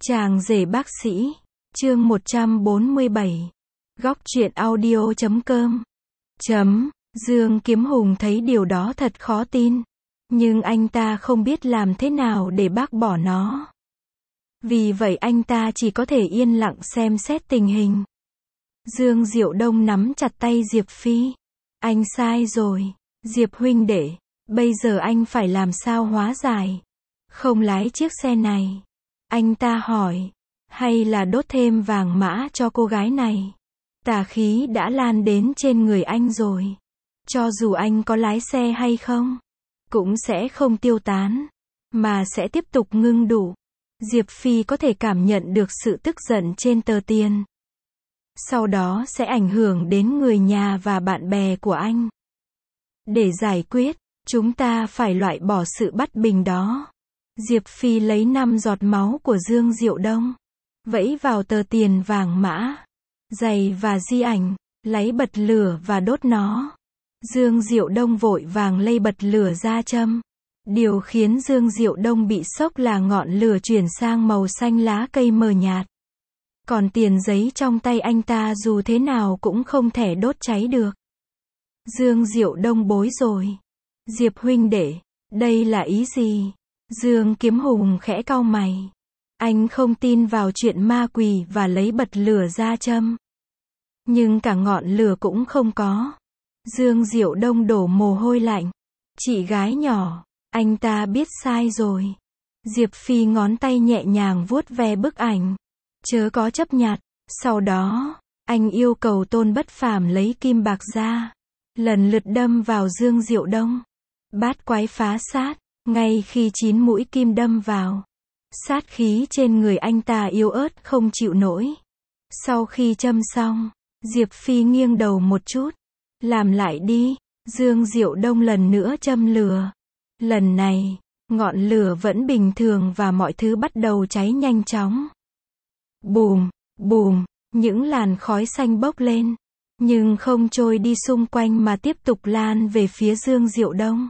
Chàng rể bác sĩ, chương 147. Góc truyện audio.com. Dương Kiếm Hùng thấy điều đó thật khó tin. Nhưng anh ta không biết làm thế nào để bác bỏ nó. Vì vậy anh ta chỉ có thể yên lặng xem xét tình hình. Dương Diệu Đông nắm chặt tay Diệp Phi. Anh sai rồi, Diệp huynh đệ. Bây giờ anh phải làm sao hóa giải? Không lái chiếc xe này. Anh ta hỏi. Hay là đốt thêm vàng mã cho cô gái này? Tà khí đã lan đến trên người anh rồi. Cho dù anh có lái xe hay không, cũng sẽ không tiêu tán, mà sẽ tiếp tục ngưng đủ. Diệp Phi có thể cảm nhận được sự tức giận trên tờ tiền. Sau đó sẽ ảnh hưởng đến người nhà và bạn bè của anh. Để giải quyết, chúng ta phải loại bỏ sự bất bình đó. Diệp Phi lấy 5 giọt máu của Dương Diệu Đông, vẫy vào tờ tiền vàng mã, giày và di ảnh, lấy bật lửa và đốt nó. Dương Diệu Đông vội vàng lay bật lửa ra châm. Điều khiến Dương Diệu Đông bị sốc là ngọn lửa chuyển sang màu xanh lá cây mờ nhạt. Còn tiền giấy trong tay anh ta dù thế nào cũng không thể đốt cháy được. Dương Diệu Đông bối rối. Diệp huynh đệ, đây là ý gì? Dương Kiếm Hùng khẽ cau mày. Anh không tin vào chuyện ma quỷ và lấy bật lửa ra châm. Nhưng cả ngọn lửa cũng không có. Dương Diệu Đông đổ mồ hôi lạnh. Chị gái nhỏ, anh ta biết sai rồi. Diệp Phi ngón tay nhẹ nhàng vuốt ve bức ảnh. Chớ có chấp nhặt. Sau đó, anh yêu cầu Tôn Bất Phàm lấy kim bạc ra, lần lượt đâm vào Dương Diệu Đông. Bát quái phá sát. Ngay khi 9 mũi kim đâm vào, sát khí trên người anh ta yếu ớt không chịu nổi. Sau khi châm xong, Diệp Phi nghiêng đầu một chút. Làm lại đi. Dương Diệu Đông lần nữa châm lửa. Lần này, ngọn lửa vẫn bình thường và mọi thứ bắt đầu cháy nhanh chóng. Bùm, bùm, những làn khói xanh bốc lên, nhưng không trôi đi xung quanh mà tiếp tục lan về phía Dương Diệu Đông.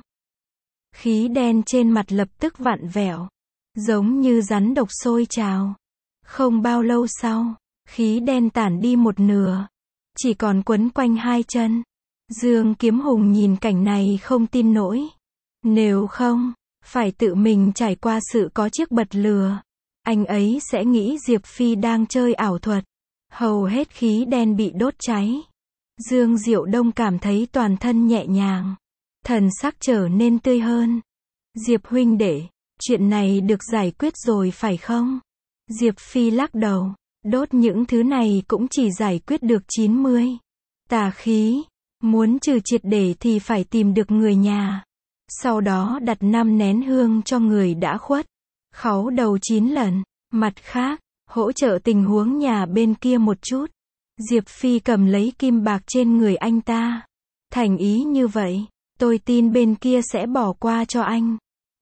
Khí đen trên mặt lập tức vặn vẹo, giống như rắn độc sôi trào. Không bao lâu sau, khí đen tản đi một nửa, chỉ còn quấn quanh hai chân. Dương Kiếm Hùng nhìn cảnh này không tin nổi. Nếu không, phải tự mình trải qua sự có chiếc bật lửa, anh ấy sẽ nghĩ Diệp Phi đang chơi ảo thuật. Hầu hết khí đen bị đốt cháy. Dương Diệu Đông cảm thấy toàn thân nhẹ nhàng, thần sắc trở nên tươi hơn. Diệp huynh đệ, chuyện này được giải quyết rồi phải không? Diệp Phi lắc đầu. Đốt những thứ này cũng chỉ giải quyết được 90. Tà khí. Muốn trừ triệt để thì phải tìm được người nhà. Sau đó đặt 5 nén hương cho người đã khuất. Khấu đầu 9 lần. Mặt khác, hỗ trợ tình huống nhà bên kia một chút. Diệp Phi cầm lấy kim bạc trên người anh ta. Thành ý như vậy, tôi tin bên kia sẽ bỏ qua cho anh.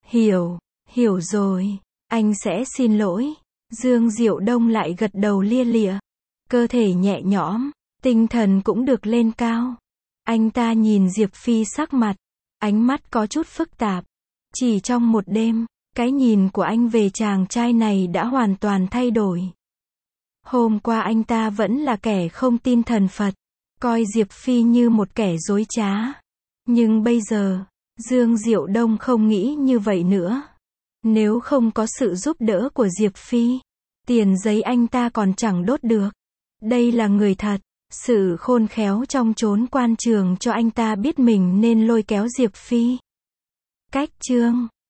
Hiểu rồi. Anh sẽ xin lỗi. Dương Diệu Đông lại gật đầu lia lịa. Cơ thể nhẹ nhõm, tinh thần cũng được lên cao. Anh ta nhìn Diệp Phi sắc mặt, ánh mắt có chút phức tạp. Chỉ trong một đêm, cái nhìn của anh về chàng trai này đã hoàn toàn thay đổi. Hôm qua anh ta vẫn là kẻ không tin thần Phật, coi Diệp Phi như một kẻ dối trá. Nhưng bây giờ, Dương Diệu Đông không nghĩ như vậy nữa. Nếu không có sự giúp đỡ của Diệp Phi, tiền giấy anh ta còn chẳng đốt được. Đây là người thật. Sự khôn khéo trong chốn quan trường cho anh ta biết mình nên lôi kéo Diệp Phi. Cách chương